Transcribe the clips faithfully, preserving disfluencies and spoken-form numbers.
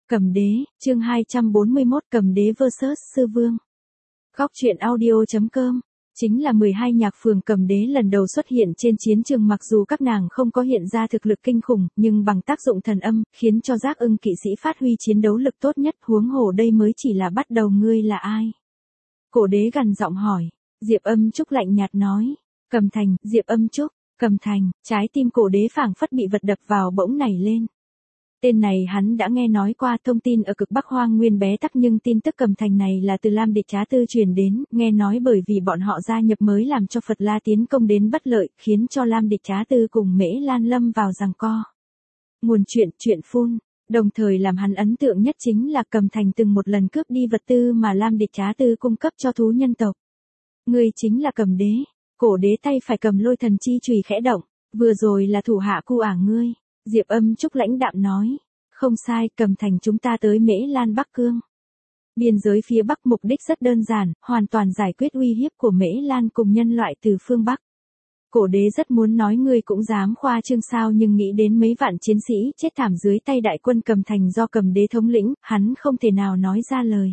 Cầm đế, chương hai trăm bốn mươi mốt Cầm đế versus Sư Vương. Góc truyện audio.com. Chính là mười hai nhạc phường Cầm đế lần đầu xuất hiện trên chiến trường, mặc dù các nàng không có hiện ra thực lực kinh khủng, nhưng bằng tác dụng thần âm, khiến cho Giác Ưng kỵ sĩ phát huy chiến đấu lực tốt nhất, huống hồ đây mới chỉ là bắt đầu. Ngươi là ai? Cổ đế gằn giọng hỏi. Diệp Âm Trúc lạnh nhạt nói. Cầm Thành. Diệp Âm Trúc. Cầm Thành. Trái tim cổ đế phảng phất bị vật đập vào bỗng nảy lên. Tên này hắn đã nghe nói qua, thông tin ở cực Bắc Hoang Nguyên bé tắc, nhưng tin tức Cầm Thành này là từ Lam Địch Trá Tư truyền đến, nghe nói bởi vì bọn họ gia nhập mới làm cho Phật La tiến công đến bất lợi, khiến cho Lam Địch Trá Tư cùng Mễ Lan lâm vào giằng co. Nguồn chuyện, chuyện phun, đồng thời làm hắn ấn tượng nhất chính là Cầm Thành từng một lần cướp đi vật tư mà Lam Địch Trá Tư cung cấp cho thú nhân tộc. Ngươi chính là Cầm đế. Cổ đế tay phải cầm lôi thần chi chùy khẽ động, vừa rồi là thủ hạ cu ả ngươi. Diệp Âm Trúc lãnh đạm nói. Không sai, Cầm Thành chúng ta tới Mễ Lan Bắc Cương. Biên giới phía Bắc mục đích rất đơn giản, hoàn toàn giải quyết uy hiếp của Mễ Lan cùng nhân loại từ phương Bắc. Cổ đế rất muốn nói ngươi cũng dám khoa trương sao, nhưng nghĩ đến mấy vạn chiến sĩ chết thảm dưới tay đại quân Cầm Thành do Cầm đế thống lĩnh, hắn không thể nào nói ra lời.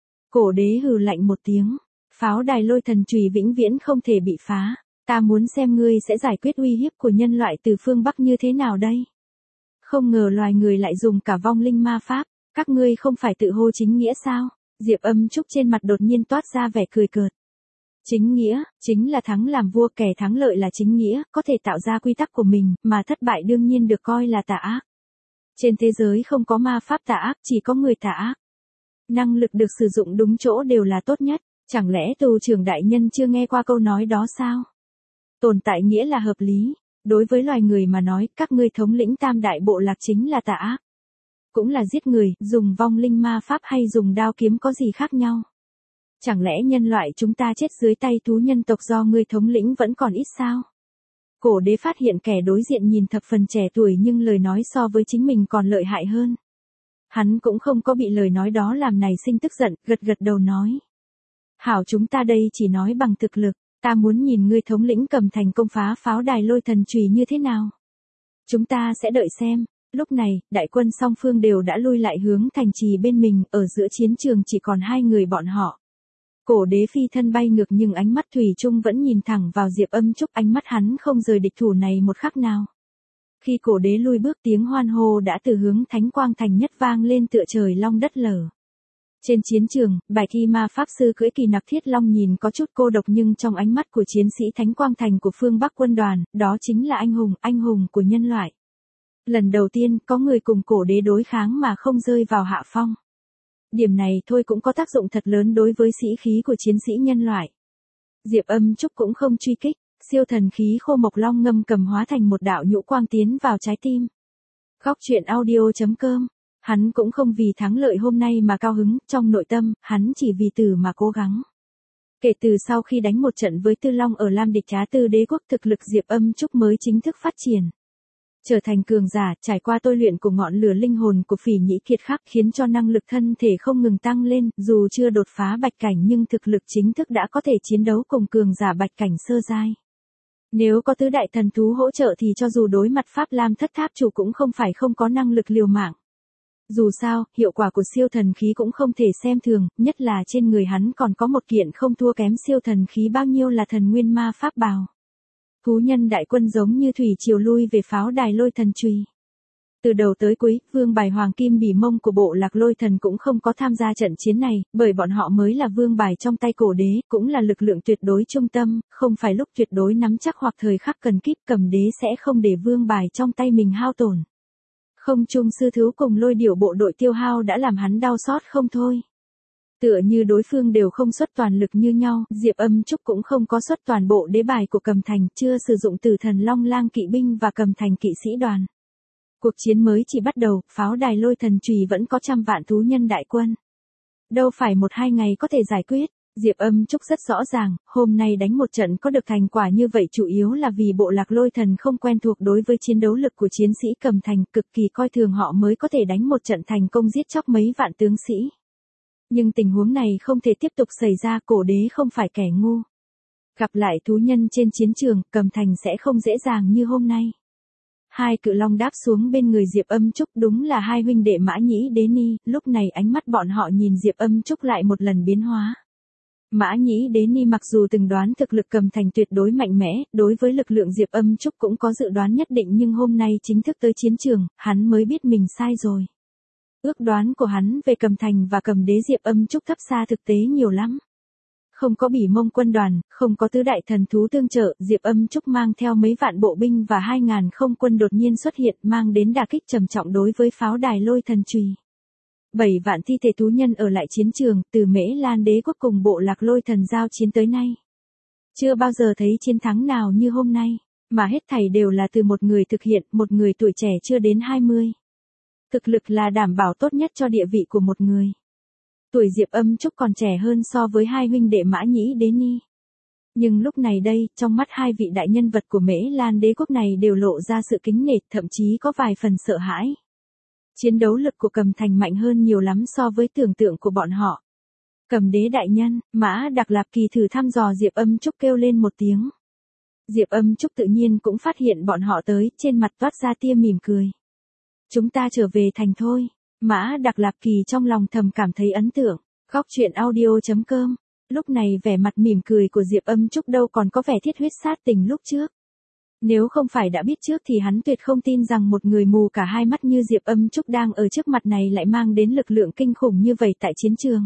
Cổ đế hừ lạnh một tiếng. Pháo đài lôi thần chùy vĩnh viễn không thể bị phá. Ta muốn xem ngươi sẽ giải quyết uy hiếp của nhân loại từ phương Bắc như thế nào đây? Không ngờ loài người lại dùng cả vong linh ma pháp, các ngươi không phải tự hô chính nghĩa sao? Diệp Âm Trúc trên mặt đột nhiên toát ra vẻ cười cợt. Chính nghĩa, chính là thắng làm vua, kẻ thắng lợi là chính nghĩa, có thể tạo ra quy tắc của mình, mà thất bại đương nhiên được coi là tà ác. Trên thế giới không có ma pháp tà ác, chỉ có người tà ác. Năng lực được sử dụng đúng chỗ đều là tốt nhất, chẳng lẽ tù trưởng đại nhân chưa nghe qua câu nói đó sao? Tồn tại nghĩa là hợp lý. Đối với loài người mà nói, các ngươi thống lĩnh tam đại bộ lạc chính là tà ác. Cũng là giết người, dùng vong linh ma pháp hay dùng đao kiếm có gì khác nhau? Chẳng lẽ nhân loại chúng ta chết dưới tay thú nhân tộc do ngươi thống lĩnh vẫn còn ít sao? Cổ đế phát hiện kẻ đối diện nhìn thập phần trẻ tuổi nhưng lời nói so với chính mình còn lợi hại hơn. Hắn cũng không có bị lời nói đó làm nảy sinh tức giận, gật gật đầu nói. Hảo, chúng ta đây chỉ nói bằng thực lực. Ta muốn nhìn ngươi thống lĩnh Cầm Thành công phá pháo đài lôi thần chùy như thế nào. Chúng ta sẽ đợi xem. Lúc này, đại quân song phương đều đã lui lại hướng thành trì bên mình, ở giữa chiến trường chỉ còn hai người bọn họ. Cổ đế phi thân bay ngược nhưng ánh mắt thủy chung vẫn nhìn thẳng vào Diệp Âm Trúc, ánh mắt hắn không rời địch thủ này một khắc nào. Khi cổ đế lui bước, tiếng hoan hô đã từ hướng Thánh Quang Thành nhất vang lên tựa trời long đất lở. Trên chiến trường, Bạch Y Ma Pháp Sư cưỡi kỳ nặc thiết long nhìn có chút cô độc, nhưng trong ánh mắt của chiến sĩ Thánh Quang Thành của phương Bắc quân đoàn, đó chính là anh hùng, anh hùng của nhân loại. Lần đầu tiên, có người cùng cổ đế đối kháng mà không rơi vào hạ phong. Điểm này thôi cũng có tác dụng thật lớn đối với sĩ khí của chiến sĩ nhân loại. Diệp Âm Trúc cũng không truy kích, siêu thần khí khô mộc long ngâm cầm hóa thành một đạo nhũ quang tiến vào trái tim. Góc truyện audio.com. Hắn cũng không vì thắng lợi hôm nay mà cao hứng, trong nội tâm, hắn chỉ vì tử mà cố gắng. Kể từ sau khi đánh một trận với Tư Long ở Lam Địch Trá Tư đế quốc, thực lực Diệp Âm Trúc mới chính thức phát triển. Trở thành cường giả, trải qua tôi luyện của ngọn lửa linh hồn của Phỉ Nhĩ Kiệt Khắc khiến cho năng lực thân thể không ngừng tăng lên, dù chưa đột phá bạch cảnh nhưng thực lực chính thức đã có thể chiến đấu cùng cường giả bạch cảnh sơ giai. Nếu có tứ đại thần thú hỗ trợ thì cho dù đối mặt Pháp Lam Thất Tháp chủ cũng không phải không có năng lực liều mạng. Dù sao, hiệu quả của siêu thần khí cũng không thể xem thường, nhất là trên người hắn còn có một kiện không thua kém siêu thần khí bao nhiêu là thần nguyên ma pháp bào. Thú nhân đại quân giống như thủy triều lui về pháo đài lôi thần chùy. Từ đầu tới cuối, vương bài hoàng kim bỉ mông của bộ lạc lôi thần cũng không có tham gia trận chiến này, bởi bọn họ mới là vương bài trong tay cổ đế, cũng là lực lượng tuyệt đối trung tâm, không phải lúc tuyệt đối nắm chắc hoặc thời khắc cần kíp, Cầm đế sẽ không để vương bài trong tay mình hao tổn. Không trung sư thú cùng lôi điểu bộ đội tiêu hao đã làm hắn đau xót không thôi. Tựa như đối phương đều không xuất toàn lực như nhau, Diệp Âm Trúc cũng không có xuất toàn bộ đế bài của Cầm Thành, chưa sử dụng Tử Thần Long Lang kỵ binh và Cầm Thành kỵ sĩ đoàn. Cuộc chiến mới chỉ bắt đầu, pháo đài lôi thần chùy vẫn có trăm vạn thú nhân đại quân. Đâu phải một hai ngày có thể giải quyết. Diệp Âm Trúc rất rõ ràng, hôm nay đánh một trận có được thành quả như vậy chủ yếu là vì bộ lạc lôi thần không quen thuộc đối với chiến đấu lực của chiến sĩ Cầm Thành, cực kỳ coi thường họ mới có thể đánh một trận thành công giết chóc mấy vạn tướng sĩ. Nhưng tình huống này không thể tiếp tục xảy ra, cổ đế không phải kẻ ngu. Gặp lại thú nhân trên chiến trường, Cầm Thành sẽ không dễ dàng như hôm nay. Hai cự long đáp xuống bên người Diệp Âm Trúc, đúng là hai huynh đệ Mã Nhĩ Đế Ni, lúc này ánh mắt bọn họ nhìn Diệp Âm Trúc lại một lần biến hóa. Mã Nhĩ Đế Ni mặc dù từng đoán thực lực Cầm Thành tuyệt đối mạnh mẽ, đối với lực lượng Diệp Âm Trúc cũng có dự đoán nhất định, nhưng hôm nay chính thức tới chiến trường, hắn mới biết mình sai rồi. Ước đoán của hắn về Cầm Thành và Cầm Đế Diệp Âm Trúc thấp xa thực tế nhiều lắm. Không có Bỉ Mông quân đoàn, không có tứ đại thần thú tương trợ, Diệp Âm Trúc mang theo mấy vạn bộ binh và hai ngàn không quân đột nhiên xuất hiện, mang đến đả kích trầm trọng đối với pháo đài Lôi Thần Chùy. Bảy vạn thi thể thú nhân ở lại chiến trường, từ Mễ Lan Đế quốc cùng bộ lạc Lôi Thần giao chiến tới nay. Chưa bao giờ thấy chiến thắng nào như hôm nay, mà hết thảy đều là từ một người thực hiện, một người tuổi trẻ chưa đến hai mươi. Thực lực là đảm bảo tốt nhất cho địa vị của một người. Tuổi Diệp Âm Trúc còn trẻ hơn so với hai huynh đệ Mã Nhĩ Đế Ni. Nhưng lúc này đây, trong mắt hai vị đại nhân vật của Mễ Lan Đế quốc này đều lộ ra sự kính nể, thậm chí có vài phần sợ hãi. Chiến đấu lực của Cầm Thành mạnh hơn nhiều lắm so với tưởng tượng của bọn họ. Cầm Đế đại nhân, Mã Đặc Lạp Kỳ thử thăm dò Diệp Âm Trúc kêu lên một tiếng. Diệp Âm Trúc tự nhiên cũng phát hiện bọn họ tới, trên mặt toát ra tia mỉm cười. Chúng ta trở về thành thôi. Mã Đặc Lạp Kỳ trong lòng thầm cảm thấy ấn tượng. Góc truyện audio chấm com. Lúc này vẻ mặt mỉm cười của Diệp Âm Trúc đâu còn có vẻ thiết huyết sát tình lúc trước. Nếu không phải đã biết trước thì hắn tuyệt không tin rằng một người mù cả hai mắt như Diệp Âm Trúc đang ở trước mặt này lại mang đến lực lượng kinh khủng như vậy tại chiến trường.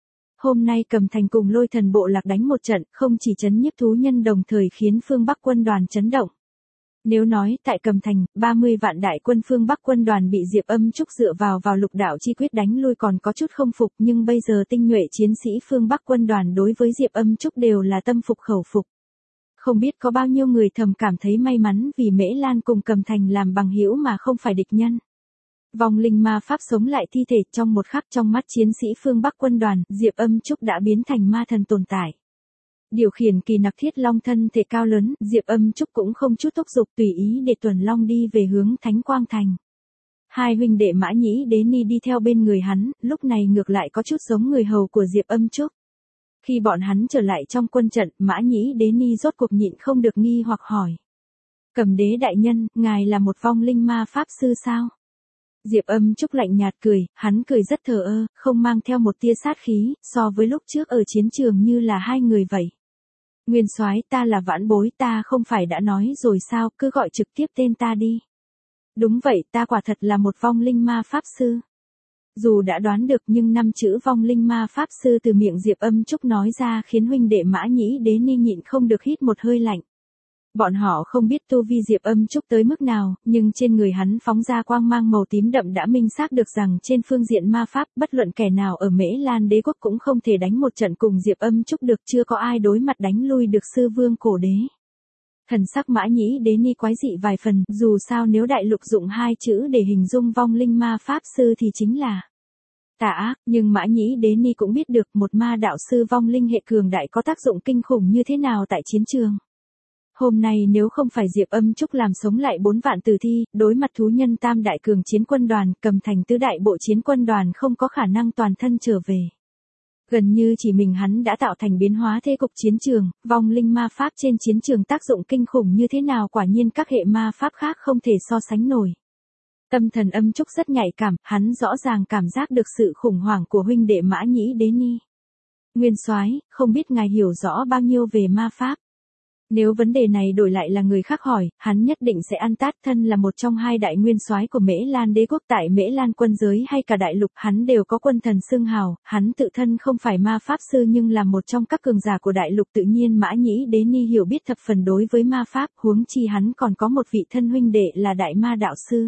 Hôm nay Cầm Thành cùng Lôi Thần bộ lạc đánh một trận, không chỉ chấn nhiếp thú nhân đồng thời khiến phương Bắc quân đoàn chấn động. Nếu nói tại Cầm Thành, ba mươi vạn đại quân phương Bắc quân đoàn bị Diệp Âm Trúc dựa vào vào lục đạo chi quyết đánh lui còn có chút không phục, nhưng bây giờ tinh nhuệ chiến sĩ phương Bắc quân đoàn đối với Diệp Âm Trúc đều là tâm phục khẩu phục. Không biết có bao nhiêu người thầm cảm thấy may mắn vì Mễ Lan cùng Cầm Thành làm bằng hữu mà không phải địch nhân. Vong linh ma pháp sống lại thi thể, trong một khắc trong mắt chiến sĩ phương Bắc quân đoàn, Diệp Âm Trúc đã biến thành ma thần tồn tại. Điều khiển kỳ nặc thiết long thân thể cao lớn, Diệp Âm Trúc cũng không chút thúc giục tùy ý để tuần long đi về hướng Thánh Quang Thành. Hai huynh đệ Mã Nhĩ Đế Ni đi theo bên người hắn, lúc này ngược lại có chút giống người hầu của Diệp Âm Trúc. Khi bọn hắn trở lại trong quân trận, Mã Nhĩ Đế Ni rốt cuộc nhịn không được nghi hoặc hỏi. Cầm Đế đại nhân, ngài là một vong linh ma pháp sư sao? Diệp Âm Trúc lạnh nhạt cười, hắn cười rất thờ ơ, không mang theo một tia sát khí, so với lúc trước ở chiến trường như là hai người vậy. Nguyên soái, ta là Vãn Bối, ta không phải đã nói rồi sao, cứ gọi trực tiếp tên ta đi. Đúng vậy, ta quả thật là một vong linh ma pháp sư. Dù đã đoán được nhưng năm chữ vong linh ma pháp sư từ miệng Diệp Âm Trúc nói ra khiến huynh đệ Mã Nhĩ Đế Ni nhịn không được hít một hơi lạnh. Bọn họ không biết tu vi Diệp Âm Trúc tới mức nào, nhưng trên người hắn phóng ra quang mang màu tím đậm đã minh xác được rằng trên phương diện ma pháp, bất luận kẻ nào ở Mễ Lan Đế quốc cũng không thể đánh một trận cùng Diệp Âm Trúc được, chưa có ai đối mặt đánh lui được sư vương cổ đế. Thần sắc Mã Nhĩ Đế Ni quái dị vài phần, dù sao nếu đại lục dụng hai chữ để hình dung vong linh ma pháp sư thì chính là tà ác, nhưng Mã Nhĩ Đế Ni cũng biết được một ma đạo sư vong linh hệ cường đại có tác dụng kinh khủng như thế nào tại chiến trường. Hôm nay nếu không phải Diệp Âm Trúc làm sống lại bốn vạn tử thi, đối mặt thú nhân tam đại cường chiến quân đoàn, Cầm Thành tứ đại bộ chiến quân đoàn không có khả năng toàn thân trở về. Gần như chỉ mình hắn đã tạo thành biến hóa thế cục chiến trường, vong linh ma pháp trên chiến trường tác dụng kinh khủng như thế nào quả nhiên các hệ ma pháp khác không thể so sánh nổi. Tâm thần Âm Trúc rất nhạy cảm, hắn rõ ràng cảm giác được sự khủng hoảng của huynh đệ Mã Nhĩ Đế Ni. Nguyên soái, không biết ngài hiểu rõ bao nhiêu về ma pháp? Nếu vấn đề này đổi lại là người khác hỏi, hắn nhất định sẽ ăn tát. Thân là một trong hai đại nguyên soái của Mễ Lan Đế quốc tại Mễ Lan quân giới hay cả đại lục, hắn đều có quân thần xưng hào, hắn tự thân không phải ma pháp sư nhưng là một trong các cường giả của đại lục, tự nhiên Mã Nhĩ Đế Ni hiểu biết thập phần đối với ma pháp, huống chi hắn còn có một vị thân huynh đệ là đại ma đạo sư.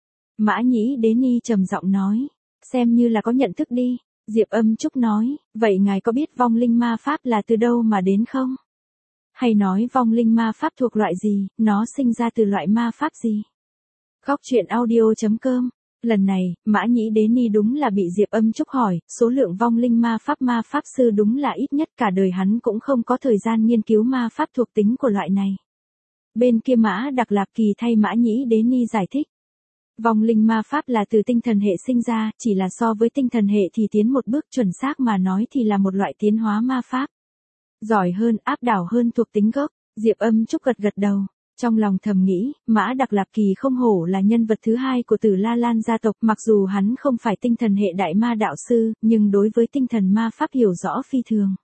Mã Nhĩ Đế Ni trầm giọng nói, xem như là có nhận thức đi. Diệp Âm Trúc nói, vậy ngài có biết vong linh ma pháp là từ đâu mà đến không? Hay nói vong linh ma pháp thuộc loại gì, nó sinh ra từ loại ma pháp gì? Góc truyện audio chấm com. Lần này, Mã Nhĩ Đế Ni đúng là bị Diệp Âm Trúc hỏi, số lượng vong linh ma pháp ma pháp sư đúng là ít nhất, cả đời hắn cũng không có thời gian nghiên cứu ma pháp thuộc tính của loại này. Bên kia Mã Đặc Lạp Kỳ thay Mã Nhĩ Đế Ni giải thích. Vong linh ma pháp là từ tinh thần hệ sinh ra, chỉ là so với tinh thần hệ thì tiến một bước, chuẩn xác mà nói thì là một loại tiến hóa ma pháp. Giỏi hơn, áp đảo hơn thuộc tính gốc. Diệp Âm Trúc gật gật đầu. Trong lòng thầm nghĩ, Mã Đặc Lạp Kỳ không hổ là nhân vật thứ hai của Tử La Lan gia tộc, mặc dù hắn không phải tinh thần hệ đại ma đạo sư, nhưng đối với tinh thần ma pháp hiểu rõ phi thường.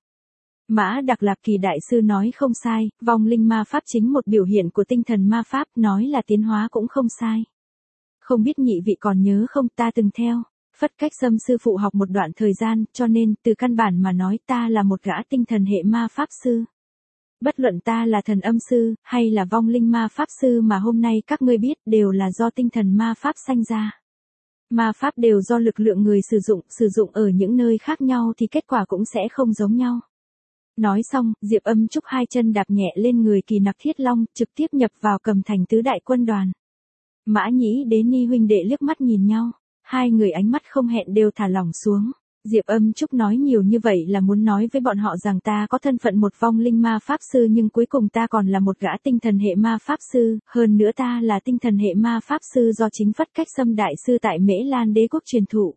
Mã Đặc Lạp Kỳ đại sư nói không sai, vong linh ma pháp chính một biểu hiện của tinh thần ma pháp, nói là tiến hóa cũng không sai. Không biết nhị vị còn nhớ không, ta từng theo Phất Cách Sâm sư phụ học một đoạn thời gian, cho nên, từ căn bản mà nói ta là một gã tinh thần hệ ma pháp sư. Bất luận ta là thần âm sư, hay là vong linh ma pháp sư mà hôm nay các ngươi biết đều là do tinh thần ma pháp sanh ra. Ma pháp đều do lực lượng người sử dụng, sử dụng ở những nơi khác nhau thì kết quả cũng sẽ không giống nhau. Nói xong, Diệp Âm Trúc hai chân đạp nhẹ lên người Kỳ Nặc Thiết Long, trực tiếp nhập vào Cầm Thành tứ đại quân đoàn. Mã Nhĩ đến Ni huynh đệ liếc mắt nhìn nhau, hai người ánh mắt không hẹn đều thả lỏng xuống. Diệp Âm Trúc nói nhiều như vậy là muốn nói với bọn họ rằng ta có thân phận một vong linh ma pháp sư, nhưng cuối cùng ta còn là một gã tinh thần hệ ma pháp sư, hơn nữa ta là tinh thần hệ ma pháp sư do chính Phất Cách Sâm đại sư tại Mễ Lan Đế quốc truyền thụ.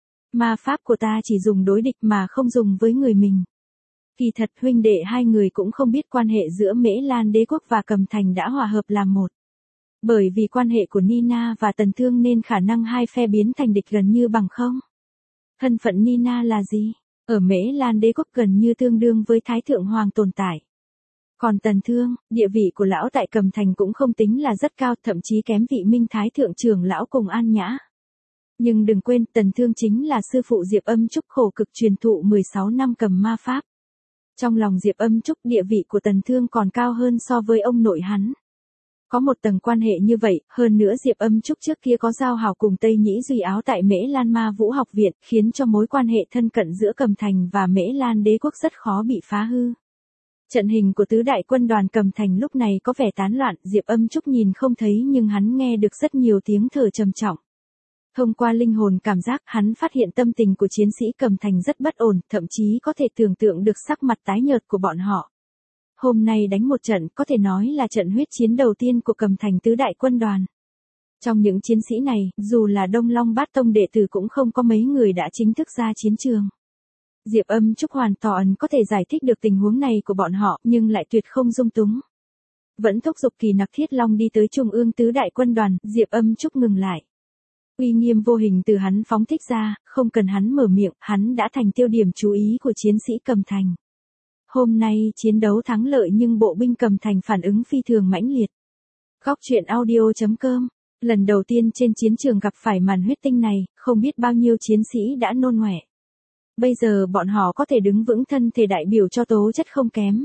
Ma pháp của ta chỉ dùng đối địch mà không dùng với người mình. Kỳ thật huynh đệ hai người cũng không biết quan hệ giữa Mễ Lan Đế quốc và Cầm Thành đã hòa hợp làm một. Bởi vì quan hệ của Nina và Tần Thương nên khả năng hai phe biến thành địch gần như bằng không. Thân phận Nina là gì? Ở Mễ Lan Đế quốc gần như tương đương với Thái Thượng Hoàng tồn tại. Còn Tần Thương, địa vị của lão tại Cầm Thành cũng không tính là rất cao, thậm chí kém vị Minh Thái Thượng trưởng lão cùng An Nhã. Nhưng đừng quên, Tần Thương chính là sư phụ Diệp Âm Trúc khổ cực truyền thụ mười sáu năm cầm ma pháp. Trong lòng Diệp Âm Trúc, địa vị của Tần Thương còn cao hơn so với ông nội hắn. Có một tầng quan hệ như vậy, hơn nữa Diệp Âm Trúc trước kia có giao hảo cùng Tây Nhĩ Duy Áo tại Mễ Lan Ma Vũ học viện, khiến cho mối quan hệ thân cận giữa Cầm Thành và Mễ Lan Đế quốc rất khó bị phá hư. Trận hình của tứ đại quân đoàn Cầm Thành lúc này có vẻ tán loạn, Diệp Âm Trúc nhìn không thấy nhưng hắn nghe được rất nhiều tiếng thở trầm trọng. Thông qua linh hồn cảm giác, hắn phát hiện tâm tình của chiến sĩ Cầm Thành rất bất ổn, thậm chí có thể tưởng tượng được sắc mặt tái nhợt của bọn họ. Hôm nay đánh một trận có thể nói là trận huyết chiến đầu tiên của Cầm Thành tứ đại quân đoàn. Trong những chiến sĩ này, dù là Đông Long Bát Tông đệ tử cũng không có mấy người đã chính thức ra chiến trường. Diệp Âm Trúc hoàn toàn có thể giải thích được tình huống này của bọn họ, nhưng lại tuyệt không dung túng. Vẫn thúc giục Kỳ Nặc Thiết Long đi tới trung ương tứ đại quân đoàn, Diệp Âm Trúc ngừng lại. Uy nghiêm vô hình từ hắn phóng thích ra, không cần hắn mở miệng, hắn đã thành tiêu điểm chú ý của chiến sĩ Cầm Thành. Hôm nay chiến đấu thắng lợi nhưng bộ binh Cầm Thành phản ứng phi thường mãnh liệt. Góc truyện audio chấm com. Lần đầu tiên trên chiến trường gặp phải màn huyết tinh này, không biết bao nhiêu chiến sĩ đã nôn ngoẻ. Bây giờ bọn họ có thể đứng vững thân thể đại biểu cho tố chất không kém.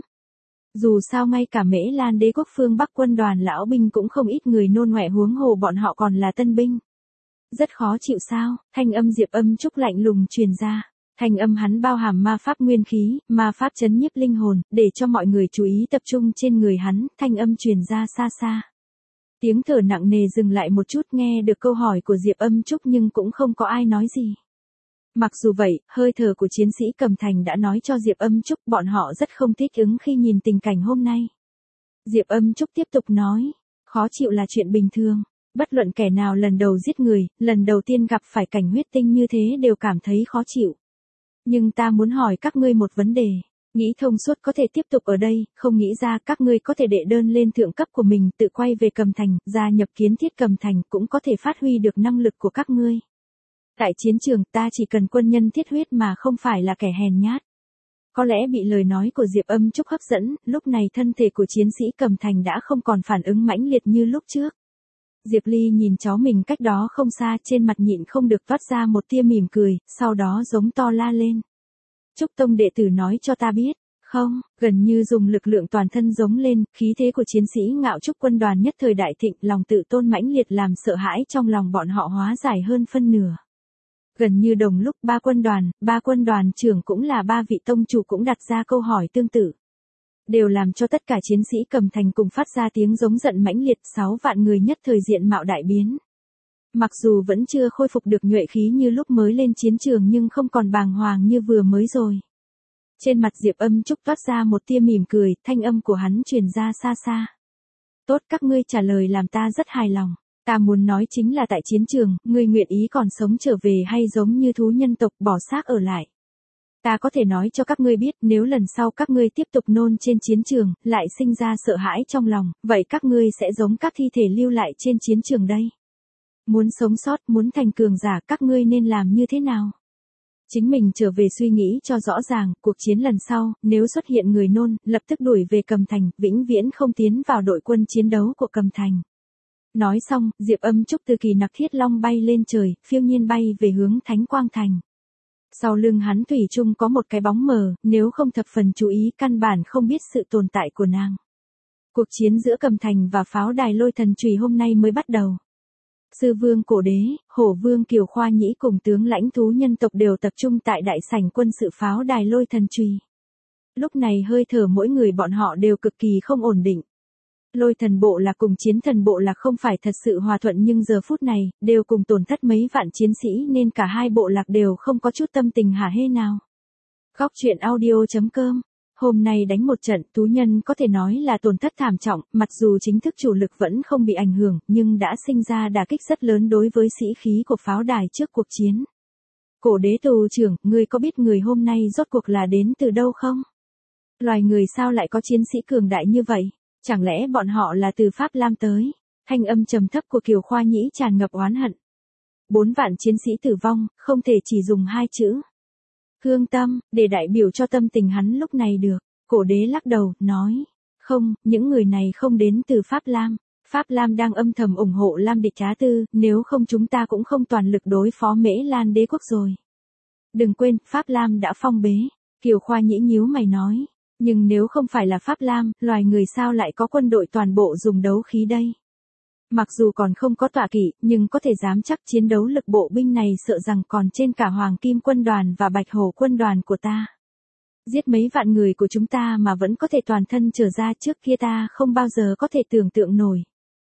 Dù sao ngay cả Mễ Lan Đế quốc phương Bắc quân đoàn lão binh cũng không ít người nôn ngoẻ, huống hồ bọn họ còn là tân binh. Rất khó chịu sao? Thanh âm Diệp Âm Trúc lạnh lùng truyền ra. Thanh âm hắn bao hàm ma pháp nguyên khí, ma pháp chấn nhiếp linh hồn, để cho mọi người chú ý tập trung trên người hắn, thanh âm truyền ra xa xa. Tiếng thở nặng nề dừng lại một chút, nghe được câu hỏi của Diệp Âm Trúc nhưng cũng không có ai nói gì. Mặc dù vậy, hơi thở của chiến sĩ Cầm Thành đã nói cho Diệp Âm Trúc bọn họ rất không thích ứng khi nhìn tình cảnh hôm nay. Diệp Âm Trúc tiếp tục nói, khó chịu là chuyện bình thường. Bất luận kẻ nào lần đầu giết người, lần đầu tiên gặp phải cảnh huyết tinh như thế đều cảm thấy khó chịu. Nhưng ta muốn hỏi các ngươi một vấn đề. Nghĩ thông suốt có thể tiếp tục ở đây, không nghĩ ra các ngươi có thể đệ đơn lên thượng cấp của mình, tự quay về Cầm Thành, gia nhập Kiến Thiết Cầm Thành, cũng có thể phát huy được năng lực của các ngươi. Tại chiến trường ta chỉ cần quân nhân thiết huyết mà không phải là kẻ hèn nhát. Có lẽ bị lời nói của Diệp Âm Trúc hấp dẫn, lúc này thân thể của chiến sĩ Cầm Thành đã không còn phản ứng mãnh liệt như lúc trước. Diệp Ly nhìn cháu mình cách đó không xa, trên mặt nhịn không được toát ra một tia mỉm cười, sau đó giống to la lên. Trúc Tông đệ tử nói cho ta biết, không, gần như dùng lực lượng toàn thân giống lên, khí thế của chiến sĩ Ngạo Trúc quân đoàn nhất thời đại thịnh, lòng tự tôn mãnh liệt làm sợ hãi trong lòng bọn họ hóa giải hơn phân nửa. Gần như đồng lúc ba quân đoàn, ba quân đoàn trưởng cũng là ba vị tông chủ cũng đặt ra câu hỏi tương tự. Đều làm cho tất cả chiến sĩ Cầm Thành cùng phát ra tiếng giống giận mãnh liệt, sáu vạn người nhất thời diện mạo đại biến. Mặc dù vẫn chưa khôi phục được nhuệ khí như lúc mới lên chiến trường nhưng không còn bàng hoàng như vừa mới rồi. Trên mặt Diệp Âm Trúc toát ra một tia mỉm cười, thanh âm của hắn truyền ra xa xa. Tốt, các ngươi trả lời làm ta rất hài lòng. Ta muốn nói chính là tại chiến trường, ngươi nguyện ý còn sống trở về hay giống như thú nhân tộc bỏ xác ở lại. Ta có thể nói cho các ngươi biết, nếu lần sau các ngươi tiếp tục nôn trên chiến trường, lại sinh ra sợ hãi trong lòng, vậy các ngươi sẽ giống các thi thể lưu lại trên chiến trường đây. Muốn sống sót, muốn thành cường giả, các ngươi nên làm như thế nào? Chính mình trở về suy nghĩ cho rõ ràng, cuộc chiến lần sau, nếu xuất hiện người nôn, lập tức đuổi về Cầm Thành, vĩnh viễn không tiến vào đội quân chiến đấu của Cầm Thành. Nói xong, Diệp Âm Trúc từ Kỳ Nặc Thiết Long bay lên trời, phiêu nhiên bay về hướng Thánh Quang Thành. Sau lưng hắn thủy chung có một cái bóng mờ, nếu không thập phần chú ý căn bản không biết sự tồn tại của nàng. Cuộc chiến giữa Cầm Thành và pháo đài Lôi Thần Chùy hôm nay mới bắt đầu. Sư vương Cổ Đế, Hổ vương Kiều Khoa Nhĩ cùng tướng lãnh thú nhân tộc đều tập trung tại đại sảnh quân sự pháo đài Lôi Thần Chùy. Lúc này hơi thở mỗi người bọn họ đều cực kỳ không ổn định. Lôi thần bộ lạc cùng chiến thần bộ lạc không phải thật sự hòa thuận, nhưng giờ phút này, đều cùng tổn thất mấy vạn chiến sĩ nên cả hai bộ lạc đều không có chút tâm tình hả hê nào. Góc truyện audio chấm com. Hôm nay đánh một trận, thú nhân có thể nói là tổn thất thảm trọng, mặc dù chính thức chủ lực vẫn không bị ảnh hưởng, nhưng đã sinh ra đả kích rất lớn đối với sĩ khí của pháo đài trước cuộc chiến. Cổ Đế tù trưởng, ngươi có biết người hôm nay rốt cuộc là đến từ đâu không? Loài người sao lại có chiến sĩ cường đại như vậy? Chẳng lẽ bọn họ là từ Pháp Lam tới? Thanh âm trầm thấp của Kiều Khoa Nhĩ tràn ngập oán hận. Bốn vạn chiến sĩ tử vong, không thể chỉ dùng hai chữ thương tâm, để đại biểu cho tâm tình hắn lúc này được. Cổ Đế lắc đầu, nói, không, những người này không đến từ Pháp Lam. Pháp Lam đang âm thầm ủng hộ Lam địch Trá Tư, nếu không chúng ta cũng không toàn lực đối phó Mễ Lan đế quốc rồi. Đừng quên, Pháp Lam đã phong bế. Kiều Khoa Nhĩ nhíu mày nói, nhưng nếu không phải là Pháp Lam, loài người sao lại có quân đội toàn bộ dùng đấu khí đây? Mặc dù còn không có tọa kỵ, nhưng có thể dám chắc chiến đấu lực bộ binh này sợ rằng còn trên cả Hoàng Kim quân đoàn và Bạch Hổ quân đoàn của ta. Giết mấy vạn người của chúng ta mà vẫn có thể toàn thân trở ra, trước kia ta không bao giờ có thể tưởng tượng nổi.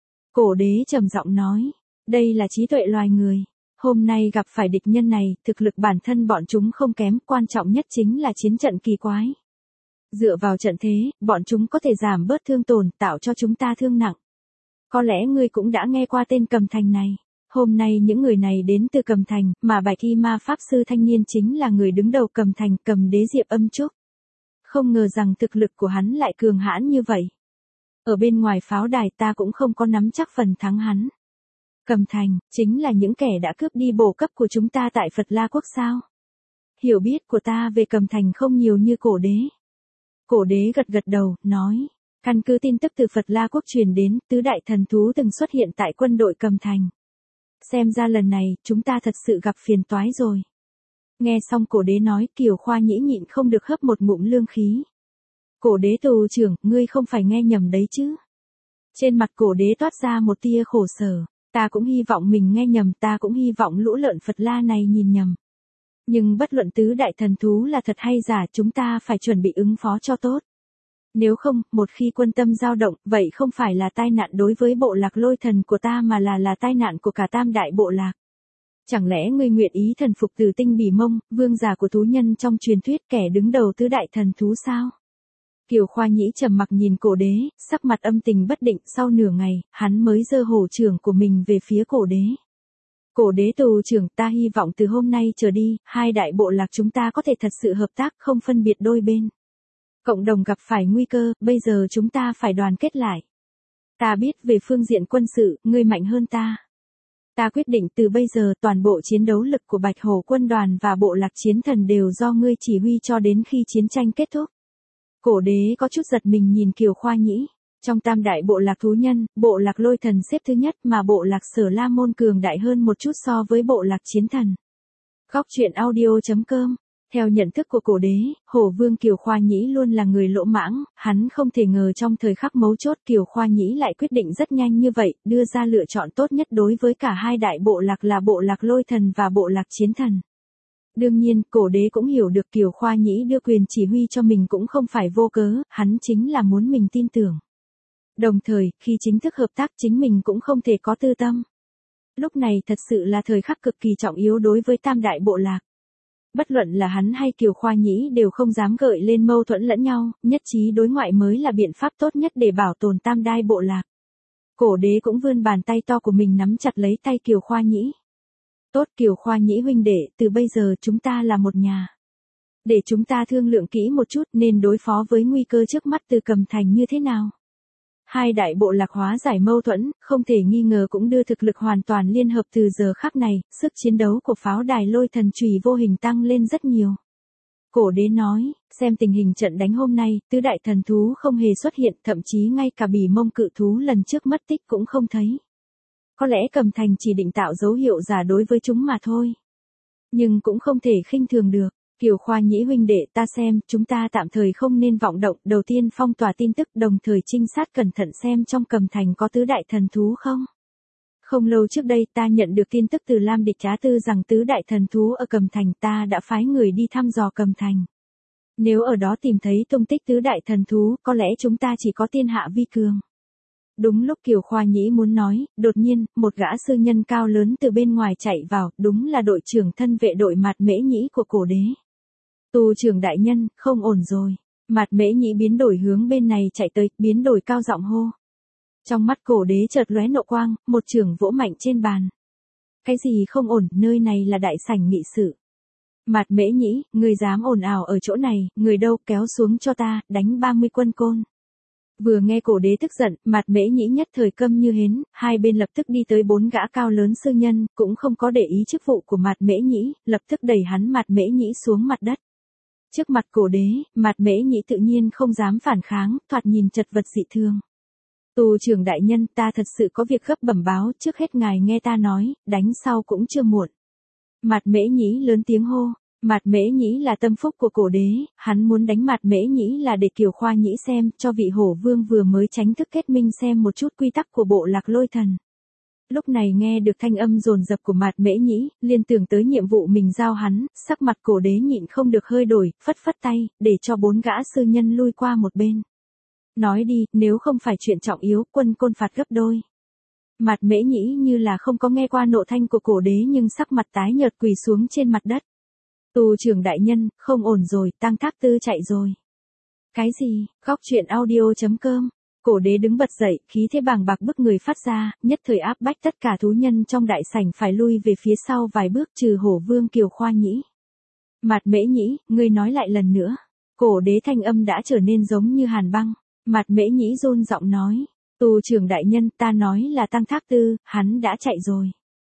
Cổ Đế trầm giọng nói, đây là trí tuệ loài người. Hôm nay gặp phải địch nhân này, thực lực bản thân bọn chúng không kém, quan trọng nhất chính là chiến trận kỳ quái. Dựa vào trận thế, bọn chúng có thể giảm bớt thương tổn, tạo cho chúng ta thương nặng. Có lẽ ngươi cũng đã nghe qua tên Cầm Thành này. Hôm nay những người này đến từ Cầm Thành, mà Bạch Y Ma Pháp Sư thanh niên chính là người đứng đầu Cầm Thành, Cầm Đế Diệp Âm Trúc. Không ngờ rằng thực lực của hắn lại cường hãn như vậy. Ở bên ngoài pháo đài ta cũng không có nắm chắc phần thắng hắn. Cầm Thành, chính là những kẻ đã cướp đi bổ cấp của chúng ta tại Phật La Quốc sao? Hiểu biết của ta về Cầm Thành không nhiều như Cổ Đế. Cổ Đế gật gật đầu, nói, căn cứ tin tức từ Phật La Quốc truyền đến, tứ đại thần thú từng xuất hiện tại quân đội Cầm Thành. Xem ra lần này, chúng ta thật sự gặp phiền toái rồi. Nghe xong Cổ Đế nói, Kiều Khoa Nhĩ nhịn không được hấp một ngụm lương khí. Cổ Đế tù trưởng, ngươi không phải nghe nhầm đấy chứ? Trên mặt Cổ Đế toát ra một tia khổ sở, ta cũng hy vọng mình nghe nhầm, ta cũng hy vọng lũ lợn Phật La này nhìn nhầm. Nhưng bất luận tứ đại thần thú là thật hay giả, chúng ta phải chuẩn bị ứng phó cho tốt. Nếu không, một khi quân tâm dao động, vậy không phải là tai nạn đối với bộ lạc Lôi Thần của ta mà là là tai nạn của cả tam đại bộ lạc. Chẳng lẽ ngươi nguyện ý thần phục Từ Tinh Bỉ Mông, vương giả của thú nhân trong truyền thuyết, kẻ đứng đầu tứ đại thần thú sao? Kiều Khoa Nhĩ trầm mặc nhìn Cổ Đế, sắc mặt âm tình bất định, sau nửa ngày, hắn mới giơ hổ trưởng của mình về phía Cổ Đế. Cổ Đế tù trưởng, ta hy vọng từ hôm nay trở đi, hai đại bộ lạc chúng ta có thể thật sự hợp tác, không phân biệt đôi bên. Cộng đồng gặp phải nguy cơ, bây giờ chúng ta phải đoàn kết lại. Ta biết về phương diện quân sự, ngươi mạnh hơn ta. Ta quyết định từ bây giờ toàn bộ chiến đấu lực của Bạch Hổ quân đoàn và bộ lạc chiến thần đều do ngươi chỉ huy cho đến khi chiến tranh kết thúc. Cổ Đế có chút giật mình nhìn Kiều Khoa Nhĩ. Trong tam đại bộ lạc thú nhân, bộ lạc Lôi Thần xếp thứ nhất, mà bộ lạc Sở La Môn cường đại hơn một chút so với bộ lạc chiến thần. Góc truyện audio chấm com. Theo nhận thức của Cổ Đế, Hổ vương Kiều Khoa Nhĩ luôn là người lỗ mãng, hắn không thể ngờ trong thời khắc mấu chốt Kiều Khoa Nhĩ lại quyết định rất nhanh như vậy, đưa ra lựa chọn tốt nhất đối với cả hai đại bộ lạc là bộ lạc Lôi Thần và bộ lạc chiến thần. Đương nhiên, Cổ Đế cũng hiểu được Kiều Khoa Nhĩ đưa quyền chỉ huy cho mình cũng không phải vô cớ, hắn chính là muốn mình tin tưởng. Đồng thời, khi chính thức hợp tác chính mình cũng không thể có tư tâm. Lúc này thật sự là thời khắc cực kỳ trọng yếu đối với tam đại bộ lạc. Bất luận là hắn hay Kiều Khoa Nhĩ đều không dám gợi lên mâu thuẫn lẫn nhau, nhất trí đối ngoại mới là biện pháp tốt nhất để bảo tồn tam đai bộ lạc. Cổ Đế cũng vươn bàn tay to của mình nắm chặt lấy tay Kiều Khoa Nhĩ. Tốt Kiều Khoa Nhĩ huynh đệ, từ bây giờ chúng ta là một nhà. Để chúng ta thương lượng kỹ một chút nên đối phó với nguy cơ trước mắt từ Cầm Thành như thế nào. Hai đại bộ lạc hóa giải mâu thuẫn, không thể nghi ngờ cũng đưa thực lực hoàn toàn liên hợp từ giờ khắc này, sức chiến đấu của pháo đài lôi thần chùy vô hình tăng lên rất nhiều. Cổ đế nói, xem tình hình trận đánh hôm nay, tứ đại thần thú không hề xuất hiện, thậm chí ngay cả bỉ mông cự thú lần trước mất tích cũng không thấy. Có lẽ Cầm Thành chỉ định tạo dấu hiệu giả đối với chúng mà thôi. Nhưng cũng không thể khinh thường được. Kiều Khoa Nhĩ huynh đệ, ta xem, chúng ta tạm thời không nên vọng động, đầu tiên phong tỏa tin tức, đồng thời trinh sát cẩn thận xem trong Cầm Thành có tứ đại thần thú không. Không lâu trước đây ta nhận được tin tức từ Lam Địch Trá Tư rằng tứ đại thần thú ở Cầm Thành, ta đã phái người đi thăm dò Cầm Thành. Nếu ở đó tìm thấy tung tích tứ đại thần thú, có lẽ chúng ta chỉ có thiên hạ vi cường. Đúng lúc Kiều Khoa Nhĩ muốn nói, đột nhiên, một gã sư nhân cao lớn từ bên ngoài chạy vào, đúng là đội trưởng thân vệ đội Mạt Mễ Nhĩ của cổ đế. Tù trưởng đại nhân, không ổn rồi. Mạt Mễ Nhĩ biến đổi hướng bên này chạy tới, biến đổi cao giọng hô. Trong mắt cổ đế chợt lóe nộ quang, một chưởng vỗ mạnh trên bàn. Cái gì không ổn, nơi này là đại sảnh nghị sự. Mạt Mễ Nhĩ, người dám ồn ào ở chỗ này, người đâu, kéo xuống cho ta, đánh ba mươi quân côn. Vừa nghe cổ đế tức giận, Mạt Mễ Nhĩ nhất thời câm như hến, hai bên lập tức đi tới bốn gã cao lớn sư nhân, cũng không có để ý chức vụ của Mạt Mễ Nhĩ, lập tức đẩy hắn Mạt Mễ Nhĩ xuống mặt đất. Trước mặt cổ đế, Mạt Mễ Nhĩ tự nhiên không dám phản kháng, thoạt nhìn chật vật dị thường. Tù trưởng đại nhân, ta thật sự có việc gấp bẩm báo, trước hết ngài nghe ta nói, đánh sau cũng chưa muộn. Mạt Mễ Nhĩ lớn tiếng hô. Mạt Mễ Nhĩ là tâm phúc của cổ đế, hắn muốn đánh Mạt Mễ Nhĩ là để Kiều Khoa Nhĩ xem, cho vị hổ vương vừa mới tránh thức kết minh xem một chút quy tắc của bộ lạc lôi thần. Lúc này nghe được thanh âm dồn dập của Mạt Mễ Nhĩ, liên tưởng tới nhiệm vụ mình giao hắn, sắc mặt cổ đế nhịn không được hơi đổi, phất phất tay, để cho bốn gã sư nhân lui qua một bên. Nói đi, nếu không phải chuyện trọng yếu, quân côn phạt gấp đôi. Mạt Mễ Nhĩ như là không có nghe qua nộ thanh của cổ đế nhưng sắc mặt tái nhợt quỳ xuống trên mặt đất. Tù trưởng đại nhân, không ổn rồi, Tăng Thác Tư chạy rồi. Cái gì? Góc truyện audio chấm com. Cổ đế đứng bật dậy, khí thế bàng bạc bức người phát ra, nhất thời áp bách tất cả thú nhân trong đại sảnh phải lui về phía sau vài bước trừ hổ vương Kiều Khoa Nhĩ. Mạt Mễ Nhĩ, ngươi nói lại lần nữa. Cổ đế thanh âm đã trở nên giống như hàn băng. Mạt Mễ Nhĩ run giọng nói. Tù trưởng đại nhân, ta nói là Tăng Thác Tư, hắn đã chạy rồi.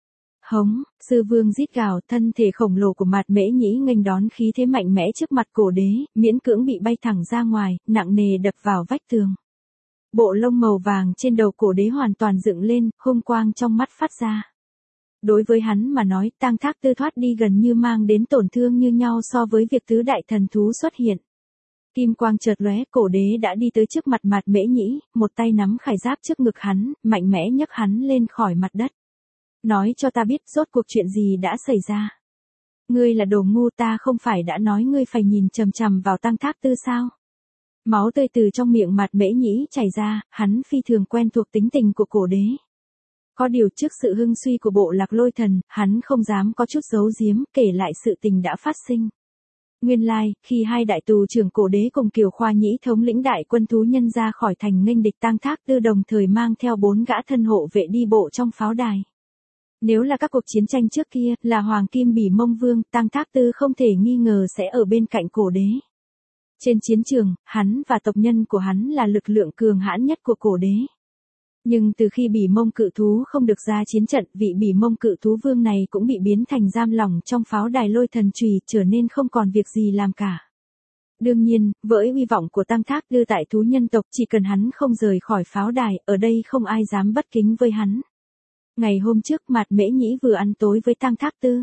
Hống, sư vương rít gào, thân thể khổng lồ của Mạt Mễ Nhĩ nghênh đón khí thế mạnh mẽ trước mặt cổ đế, miễn cưỡng bị bay thẳng ra ngoài, nặng nề đập vào vách tường. Bộ lông màu vàng trên đầu cổ đế hoàn toàn dựng lên, hung quang trong mắt phát ra. Đối với hắn mà nói, Tăng Thác Tư thoát đi gần như mang đến tổn thương như nhau so với việc tứ đại thần thú xuất hiện. Kim quang chợt lóe, cổ đế đã đi tới trước mặt Mạt Mễ Nhĩ, một tay nắm khải giáp trước ngực hắn, mạnh mẽ nhấc hắn lên khỏi mặt đất. Nói cho ta biết rốt cuộc chuyện gì đã xảy ra. Ngươi là đồ ngu, ta không phải đã nói ngươi phải nhìn chằm chằm vào Tăng Thác Tư sao? Máu tươi từ trong miệng Mạt Mễ Nhĩ chảy ra, hắn phi thường quen thuộc tính tình của cổ đế. Có điều trước sự hưng suy của bộ lạc lôi thần, hắn không dám có chút giấu giếm, kể lại sự tình đã phát sinh. Nguyên lai, khi hai đại tù trưởng cổ đế cùng Kiều Khoa Nhĩ thống lĩnh đại quân thú nhân ra khỏi thành nghênh địch Tăng Thác Tư đồng thời mang theo bốn gã thân hộ vệ đi bộ trong pháo đài. Nếu là các cuộc chiến tranh trước kia, là Hoàng Kim Bỉ Mông Vương, Tăng Thác Tư không thể nghi ngờ sẽ ở bên cạnh cổ đế. Trên chiến trường, hắn và tộc nhân của hắn là lực lượng cường hãn nhất của cổ đế. Nhưng từ khi Bỉ Mông cự thú không được ra chiến trận, vị Bỉ Mông cự thú vương này cũng bị biến thành giam lỏng trong pháo đài lôi thần chùy, trở nên không còn việc gì làm cả. Đương nhiên, với uy vọng của Tăng Thác Tư tại thú nhân tộc, chỉ cần hắn không rời khỏi pháo đài, ở đây không ai dám bất kính với hắn. Ngày hôm trước Mạt Mễ Nhĩ vừa ăn tối với Tăng Thác Tư.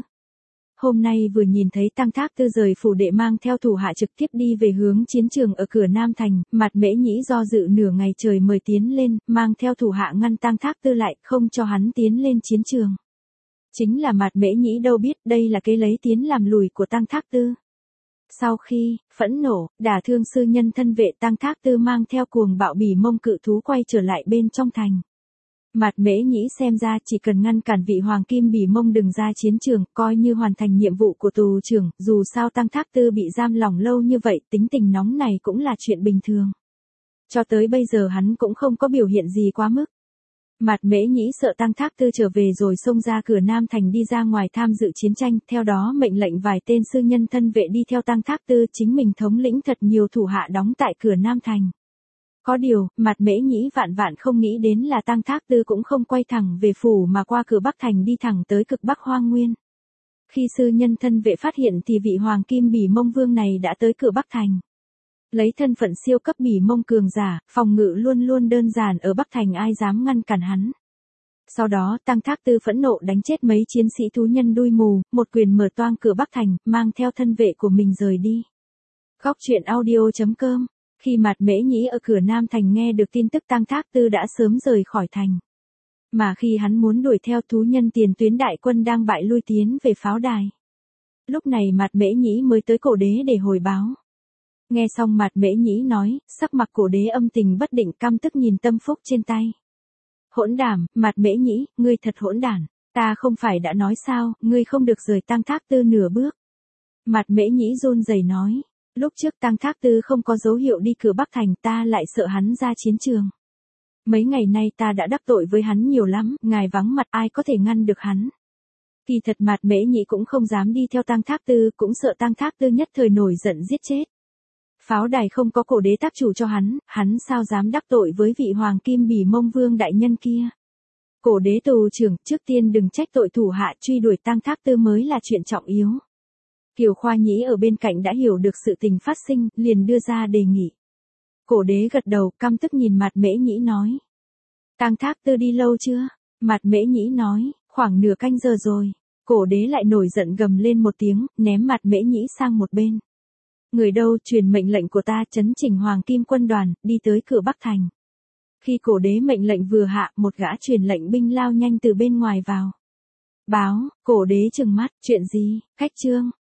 Hôm nay vừa nhìn thấy Tăng Thác Tư rời phủ đệ mang theo thủ hạ trực tiếp đi về hướng chiến trường ở cửa Nam Thành, Mạt Mễ Nhĩ do dự nửa ngày trời mời tiến lên, mang theo thủ hạ ngăn Tăng Thác Tư lại, không cho hắn tiến lên chiến trường. Chính là Mạt Mễ Nhĩ đâu biết đây là kế lấy tiến làm lùi của Tăng Thác Tư. Sau khi, phẫn nộ, đả thương sư nhân thân vệ, Tăng Thác Tư mang theo cuồng bạo Bỉ Mông cự thú quay trở lại bên trong thành. Mạt Mễ Nhĩ xem ra chỉ cần ngăn cản vị Hoàng Kim Bỉ Mông đừng ra chiến trường, coi như hoàn thành nhiệm vụ của tù trưởng, dù sao Tăng Thác Tư bị giam lỏng lâu như vậy, tính tình nóng này cũng là chuyện bình thường. Cho tới bây giờ hắn cũng không có biểu hiện gì quá mức. Mạt Mễ Nhĩ sợ Tăng Thác Tư trở về rồi xông ra cửa Nam Thành đi ra ngoài tham dự chiến tranh, theo đó mệnh lệnh vài tên sư nhân thân vệ đi theo Tăng Thác Tư, chính mình thống lĩnh thật nhiều thủ hạ đóng tại cửa Nam Thành. Có điều, Mạt Mễ Nhĩ vạn vạn không nghĩ đến là Tăng Thác Tư cũng không quay thẳng về phủ mà qua cửa Bắc Thành đi thẳng tới cực Bắc Hoang Nguyên. Khi sư nhân thân vệ phát hiện thì vị Hoàng Kim Bỉ Mông Vương này đã tới cửa Bắc Thành. Lấy thân phận siêu cấp Bỉ Mông cường giả, phòng ngự luôn luôn đơn giản ở Bắc Thành, ai dám ngăn cản hắn. Sau đó Tăng Thác Tư phẫn nộ đánh chết mấy chiến sĩ thú nhân đuôi mù, một quyền mở toang cửa Bắc Thành, mang theo thân vệ của mình rời đi. Góc truyện audio chấm com. Khi Mạt Mễ Nhĩ ở cửa Nam Thành nghe được tin tức Tăng Thác Tư đã sớm rời khỏi thành. Mà khi hắn muốn đuổi theo thú nhân tiền tuyến đại quân đang bại lui tiến về pháo đài. Lúc này Mạt Mễ Nhĩ mới tới cổ đế để hồi báo. Nghe xong Mạt Mễ Nhĩ nói, sắc mặt cổ đế âm tình bất định, căm tức nhìn Tâm Phúc trên tay. Hỗn đản, Mạt Mễ Nhĩ, ngươi thật hỗn đản, ta không phải đã nói sao, ngươi không được rời Tăng Thác Tư nửa bước. Mạt Mễ Nhĩ run rẩy nói, lúc trước Tăng Thác Tư không có dấu hiệu đi cửa Bắc Thành, ta lại sợ hắn ra chiến trường. Mấy ngày nay ta đã đắc tội với hắn nhiều lắm, ngài vắng mặt ai có thể ngăn được hắn. Kỳ thật Mạt Mễ Nhĩ cũng không dám đi theo Tăng Thác Tư, cũng sợ Tăng Thác Tư nhất thời nổi giận giết chết. Pháo đài không có cổ đế tác chủ cho hắn, hắn sao dám đắc tội với vị Hoàng Kim Bỉ Mông Vương đại nhân kia. Cổ đế tù trưởng, trước tiên đừng trách tội thủ hạ, truy đuổi Tăng Thác Tư mới là chuyện trọng yếu. Kiều Khoa Nhĩ ở bên cạnh đã hiểu được sự tình phát sinh, liền đưa ra đề nghị. Cổ đế gật đầu, căm tức nhìn Mạt Mễ Nhĩ nói. Tăng Thác Tư đi lâu chưa? Mạt Mễ Nhĩ nói, khoảng nửa canh giờ rồi. Cổ đế lại nổi giận gầm lên một tiếng, ném Mạt Mễ Nhĩ sang một bên. Người đâu, truyền mệnh lệnh của ta, chấn chỉnh Hoàng Kim quân đoàn, đi tới cửa Bắc Thành. Khi cổ đế mệnh lệnh vừa hạ, một gã truyền lệnh binh lao nhanh từ bên ngoài vào. Báo, cổ đế trừng mắt, chuyện gì, Khách Trương,